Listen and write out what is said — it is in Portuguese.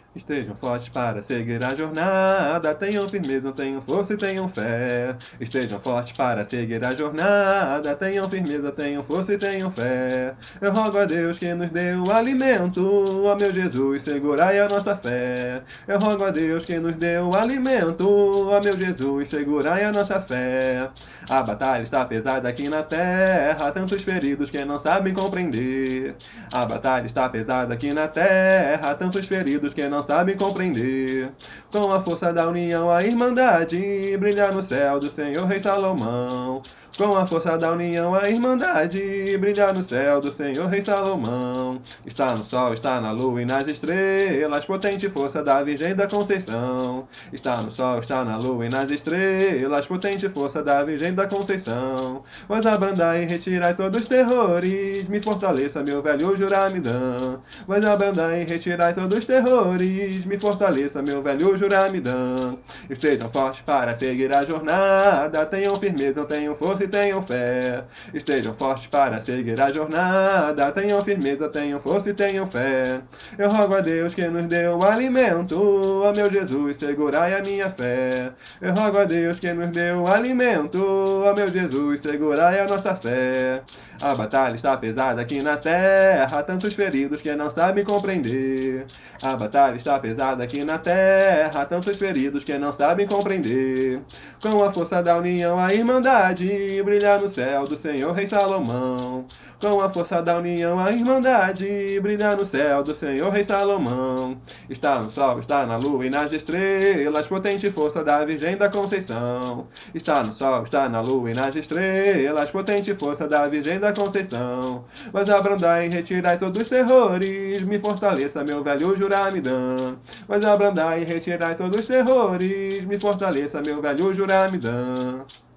Estejam fortes para seguir a jornada, tenham firmeza, tenham força e tenham fé. Estejam fortes para seguir a jornada, tenham firmeza, tenham força e tenham fé. Eu rogo a Deus que nos dê o alimento, ó meu Jesus, segurai a nossa fé. Eu rogo a Deus que nos dê o alimento, ó meu Jesus, segurai a nossa fé. A batalha está pesada aqui na terra, tantos feridos que não sabem compreender. A batalha está pesada aqui na terra, tantos feridos que não sabem compreender. Com a força da união, a irmandade brilha no céu do Senhor Rei Salomão. Com a força da união, a irmandade brilha no céu do Senhor Rei Salomão. Está no sol, está na lua e nas estrelas, potente força da Virgem da Conceição. Está no sol, está na lua e nas estrelas, potente força da Virgem da Conceição. Vós abrandai e retirai todos os terrores, me fortaleça meu velho Juramidã. Vós abrandai e retirai todos os terrores, me fortaleça meu velho Juramidã. Estejam fortes para seguir a jornada, tenham firmeza, tenham força e tenham fé. Estejam fortes para seguir a jornada, tenham firmeza, tenham força e tenham fé. Eu rogo a Deus que nos dê o alimento, ó meu Jesus, segurai a minha fé. Eu rogo a Deus que nos dê o alimento, ó meu Jesus, segurai a nossa fé. A batalha está pesada aqui na terra, tantos feridos que não sabem compreender. A batalha está pesada aqui na terra, tantos feridos que não sabem compreender. Com a força da união, a irmandade brilha no céu do Senhor Rei Salomão. Com a força da união, a irmandade brilha no céu do Senhor Rei Salomão. Está no sol, está na lua e nas estrelas, potente força da Virgem da Conceição. Está no sol, está na lua e nas estrelas, potente força da Virgem da Conceição. Mas abrandai e retirai todos os terrores, me fortaleça meu velho Juramidã. Mas abrandai e retirai todos os terrores, me fortaleça meu velho Juramidã.